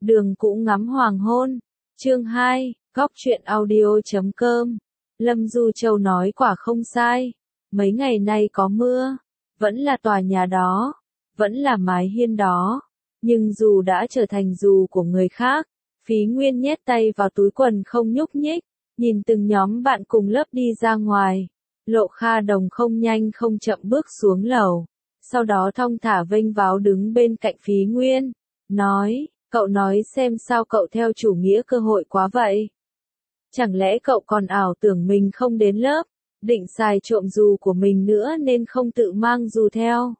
Đường cũ ngắm hoàng hôn. Chương 2, góc truyện audio.com. Lâm Du Châu nói quả không sai. Mấy ngày nay có mưa, vẫn là tòa nhà đó, vẫn là mái hiên đó. Nhưng dù đã trở thành dù của người khác, Phí Nguyên nhét tay vào túi quần không nhúc nhích, nhìn từng nhóm bạn cùng lớp đi ra ngoài. Lộ Kha Đồng không nhanh không chậm bước xuống lầu, sau đó thong thả vênh váo đứng bên cạnh Phí Nguyên, nói, cậu nói xem sao cậu theo chủ nghĩa cơ hội quá vậy? Chẳng lẽ cậu còn ảo tưởng mình không đến lớp, định xài trộm dù của mình nữa nên không tự mang dù theo?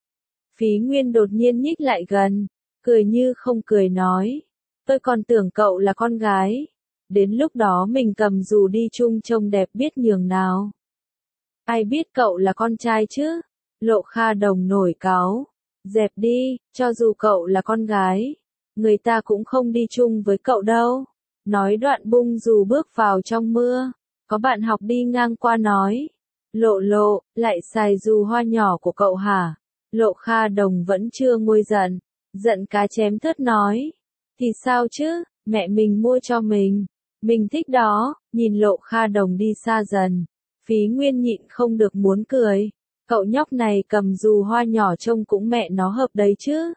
Phí Nguyên đột nhiên nhích lại gần, cười như không cười nói, tôi còn tưởng cậu là con gái, đến lúc đó mình cầm dù đi chung trông đẹp biết nhường nào. Ai biết cậu là con trai chứ? Lộ Kha Đồng nổi cáu, dẹp đi, cho dù cậu là con gái, người ta cũng không đi chung với cậu đâu. Nói đoạn bung dù bước vào trong mưa, có bạn học đi ngang qua nói, Lộ, lại xài dù hoa nhỏ của cậu hả? Lộ Kha Đồng vẫn chưa nguôi giận, giận cá chém thớt nói, thì sao chứ, mẹ mình mua cho mình thích đó. Nhìn Lộ Kha Đồng đi xa dần, Phí Nguyên nhịn không được muốn cười, cậu nhóc này cầm dù hoa nhỏ trông cũng mẹ nó hợp đấy chứ.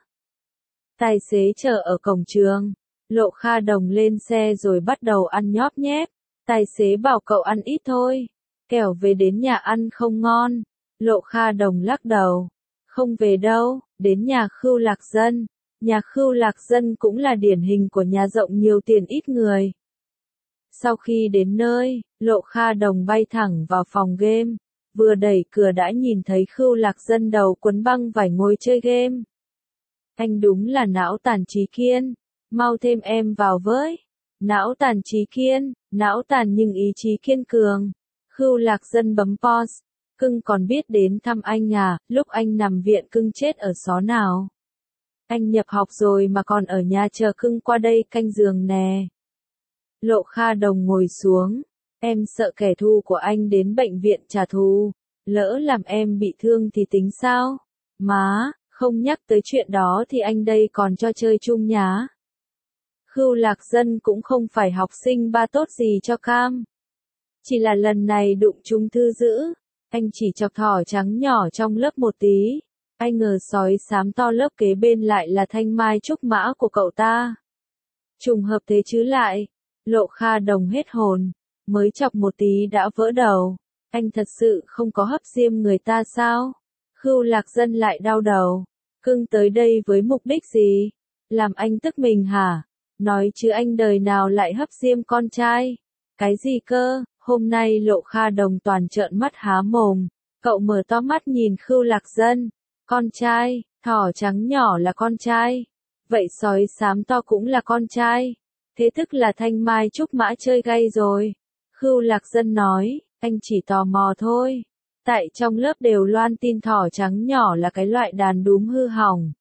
Tài xế chờ ở cổng trường, Lộ Kha Đồng lên xe rồi bắt đầu ăn nhóp nhép. Tài xế bảo cậu ăn ít thôi, kẻo về đến nhà ăn không ngon. Lộ Kha Đồng lắc đầu, không về đâu, đến nhà Khưu Lạc Dân. Nhà Khưu Lạc Dân cũng là điển hình của nhà rộng nhiều tiền ít người. Sau khi đến nơi, Lộ Kha Đồng bay thẳng vào phòng game, vừa đẩy cửa đã nhìn thấy Khưu Lạc Dân đầu quấn băng vải ngồi chơi game. Anh đúng là não tàn trí kiên, mau thêm em vào với. Não tàn trí kiên, não tàn nhưng ý chí kiên cường. Khưu Lạc Dân bấm pause, cưng còn biết đến thăm anh à, lúc anh nằm viện cưng chết ở xó nào. Anh nhập học rồi mà còn ở nhà chờ cưng qua đây canh giường nè. Lộ Kha Đồng ngồi xuống, em sợ kẻ thù của anh đến bệnh viện trả thù, lỡ làm em bị thương thì tính sao? Má, không nhắc tới chuyện đó thì anh đây còn cho chơi chung nhá. Khưu Lạc Dân cũng không phải học sinh ba tốt gì cho cam. Chỉ là lần này đụng trúng thư dữ, anh chỉ chọc thỏ trắng nhỏ trong lớp một tí. Ai ngờ sói xám to lớp kế bên lại là thanh mai trúc mã của cậu ta. Trùng hợp thế chứ lại. Lộ Kha Đồng hết hồn, mới chọc một tí đã vỡ đầu. Anh thật sự không có hấp diêm người ta sao? Khưu Lạc Dân lại đau đầu. Cưng tới đây với mục đích gì? Làm anh tức mình hả? Nói chứ anh đời nào lại hấp diêm con trai? Cái gì cơ? Hôm nay Lộ Kha Đồng toàn trợn mắt há mồm. Cậu mở to mắt nhìn Khưu Lạc Dân. Con trai, thỏ trắng nhỏ là con trai. Vậy sói xám to cũng là con trai. Thế tức là thanh mai trúc mã chơi gay rồi. Khưu Lạc Dân nói, anh chỉ tò mò thôi. Tại trong lớp đều loan tin thỏ trắng nhỏ là cái loại đàn đúm hư hỏng.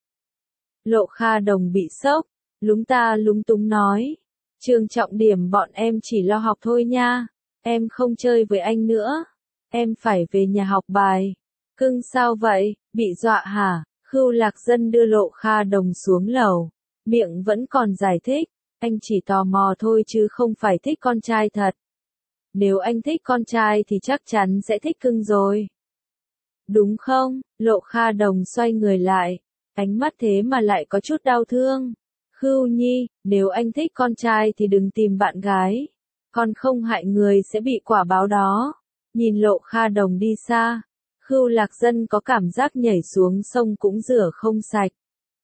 Lộ Kha Đồng bị sốc, lúng ta lúng túng nói. Trường trọng điểm bọn em chỉ lo học thôi nha. Em không chơi với anh nữa. Em phải về nhà học bài. Cưng sao vậy, bị dọa hả? Khưu Lạc Dân đưa Lộ Kha Đồng xuống lầu. Miệng vẫn còn giải thích. Anh chỉ tò mò thôi chứ không phải thích con trai thật. Nếu anh thích con trai thì chắc chắn sẽ thích cưng rồi. Đúng không? Lộ Kha Đồng xoay người lại. Ánh mắt thế mà lại có chút đau thương. Khưu Nhi, nếu anh thích con trai thì đừng tìm bạn gái. Con không hại người sẽ bị quả báo đó. Nhìn Lộ Kha Đồng đi xa. Khưu Lạc Dân có cảm giác nhảy xuống sông cũng rửa không sạch.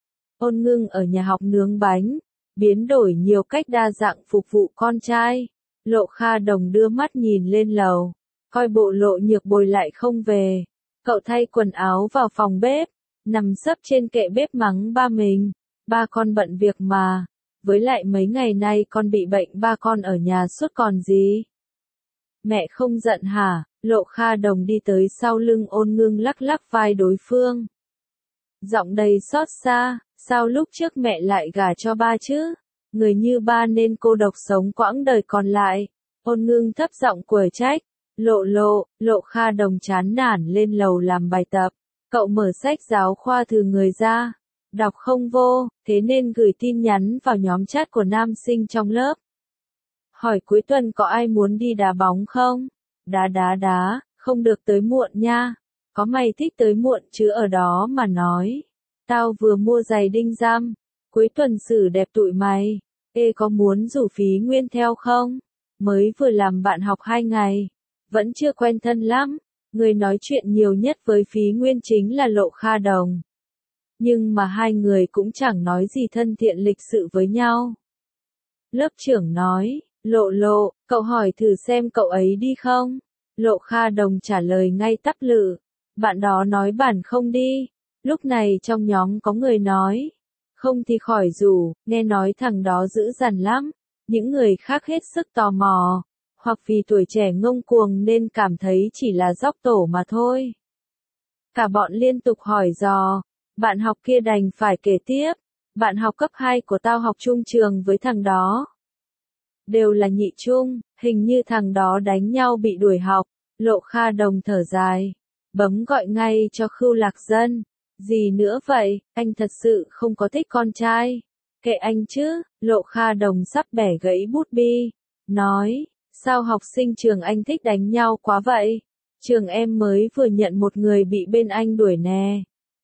Ôn Ngưng ở nhà học nướng bánh. Biến đổi nhiều cách đa dạng phục vụ con trai. Lộ Kha Đồng đưa mắt nhìn lên lầu. Coi bộ Lộ Nhược Bồi lại không về. Cậu thay quần áo vào phòng bếp. Nằm sấp trên kệ bếp mắng ba mình. Ba con bận việc mà. Với lại mấy ngày nay con bị bệnh ba con ở nhà suốt còn gì. Mẹ không giận hả? Lộ Kha Đồng đi tới sau lưng Ôn Ngưng lắc lắc vai đối phương. Giọng đầy xót xa. Sao lúc trước mẹ lại gả cho ba chứ? Người như ba nên cô độc sống quãng đời còn lại. Ôn Ngưng thấp giọng quở trách. Lộ Kha Đồng chán nản lên lầu làm bài tập. Cậu mở sách giáo khoa thử người ra. đọc không vô, thế nên gửi tin nhắn vào nhóm chat của nam sinh trong lớp. Hỏi cuối tuần có ai muốn đi đá bóng không? Đá, không được tới muộn nha. Có mày thích tới muộn chứ ở đó mà nói. Tao vừa mua giày đinh giam, cuối tuần xử đẹp tụi mày. Ê có muốn rủ Phí Nguyên theo không? Mới vừa làm bạn học 2 ngày, vẫn chưa quen thân lắm. Người nói chuyện nhiều nhất với Phí Nguyên chính là Lộ Kha Đồng. Nhưng mà hai người cũng chẳng nói gì thân thiện lịch sự với nhau. Lớp trưởng nói, Lộ, cậu hỏi thử xem cậu ấy đi không? Lộ Kha Đồng trả lời ngay tắp lự, bạn đó nói bản không đi. Lúc này trong nhóm có người nói, không thì khỏi rủ, nghe nói thằng đó dữ dằn lắm. Những người khác hết sức tò mò, hoặc vì tuổi trẻ ngông cuồng nên cảm thấy chỉ là dóc tổ mà thôi. Cả bọn liên tục hỏi dò, bạn học kia đành phải kể tiếp, bạn học cấp 2 của tao học chung trường với thằng đó. Đều là nhị trung, hình như thằng đó đánh nhau bị đuổi học. Lộ Kha Đồng thở dài, bấm gọi ngay cho Khưu Lạc Dân. Gì nữa vậy, anh thật sự không có thích con trai. Kệ anh chứ, Lộ Kha Đồng sắp bẻ gãy bút bi. Nói, sao học sinh trường anh thích đánh nhau quá vậy? Trường em mới vừa nhận một người bị bên anh đuổi nè.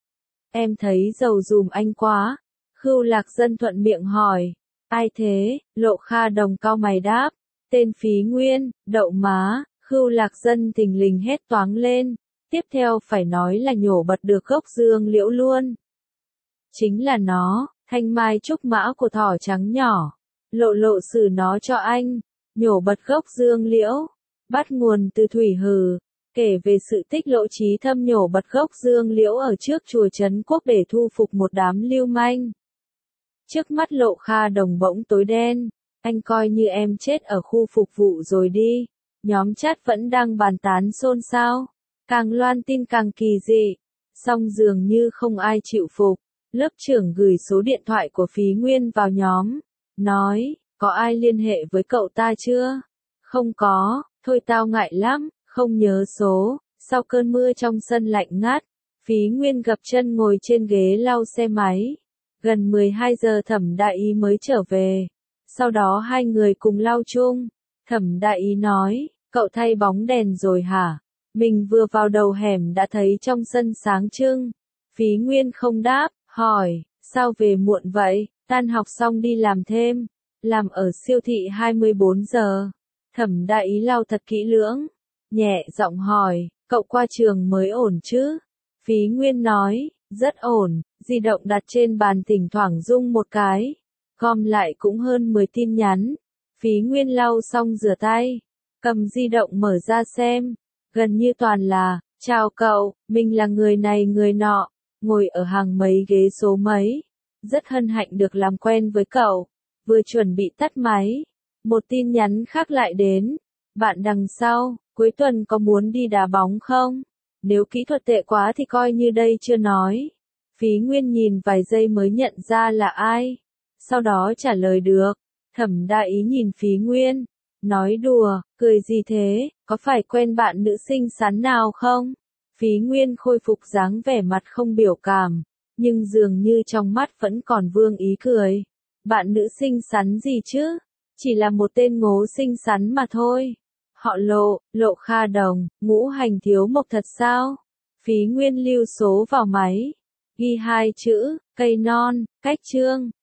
Em thấy giàu dùm anh quá. Khưu Lạc Dân thuận miệng hỏi. Ai thế? Lộ Kha Đồng cau mày đáp. Tên Phí Nguyên, đậu má. Khưu Lạc Dân thình lình hét toáng lên. Tiếp theo phải nói là nhổ bật được gốc dương liễu luôn. Chính là nó, thanh mai trúc mã của thỏ trắng nhỏ. Lộ xử nó cho anh. Nhổ bật gốc dương liễu. Bắt nguồn từ Thủy Hừ. Kể về sự tích Lộ Chí Thâm nhổ bật gốc dương liễu ở trước chùa Trấn Quốc để thu phục một đám lưu manh. Trước mắt Lộ Kha Đồng bỗng tối đen. Anh coi như em chết ở khu phục vụ rồi đi. Nhóm chat vẫn đang bàn tán xôn xao. Càng loan tin càng kỳ dị. Song dường như không ai chịu phục. Lớp trưởng gửi số điện thoại của Phí Nguyên vào nhóm. Nói, có ai liên hệ với cậu ta chưa? Không có, thôi tao ngại lắm, không nhớ số. Sau cơn mưa trong sân lạnh ngắt, Phí Nguyên gập chân ngồi trên ghế lau xe máy. Gần 12 giờ Thẩm Đại Ý mới trở về. Sau đó hai người cùng lau chung. Thẩm Đại Ý nói, cậu thay bóng đèn rồi hả? Mình vừa vào đầu hẻm đã thấy trong sân sáng trưng. Phí Nguyên không đáp, hỏi, sao về muộn vậy? Tan học xong đi làm thêm. Làm ở siêu thị 24 giờ. Thẩm Đại Ý lau thật kỹ lưỡng. Nhẹ giọng hỏi, cậu qua trường mới ổn chứ? Phí Nguyên nói, rất ổn, di động đặt trên bàn thỉnh thoảng rung một cái. Gom lại cũng hơn 10 tin nhắn. Phí Nguyên lau xong rửa tay. Cầm di động mở ra xem. Gần như toàn là, chào cậu, mình là người này người nọ. Ngồi ở hàng mấy ghế số mấy. Rất hân hạnh được làm quen với cậu. Vừa chuẩn bị tắt máy. Một tin nhắn khác lại đến. Bạn đằng sau, cuối tuần có muốn đi đá bóng không? Nếu kỹ thuật tệ quá thì coi như đây chưa nói. Phí Nguyên nhìn vài giây mới nhận ra là ai. Sau đó trả lời được. Thẩm Đại Ý nhìn Phí Nguyên. Nói đùa, cười gì thế, có phải quen bạn nữ xinh xắn nào không? Phí Nguyên khôi phục dáng vẻ mặt không biểu cảm. Nhưng dường như trong mắt vẫn còn vương ý cười. Bạn nữ xinh xắn gì chứ? Chỉ là một tên ngố xinh xắn mà thôi. Họ Lộ Kha Đồng, ngũ hành thiếu mộc thật sao? Phí Nguyên lưu số vào máy. Ghi 2 chữ, cây non, cách chương.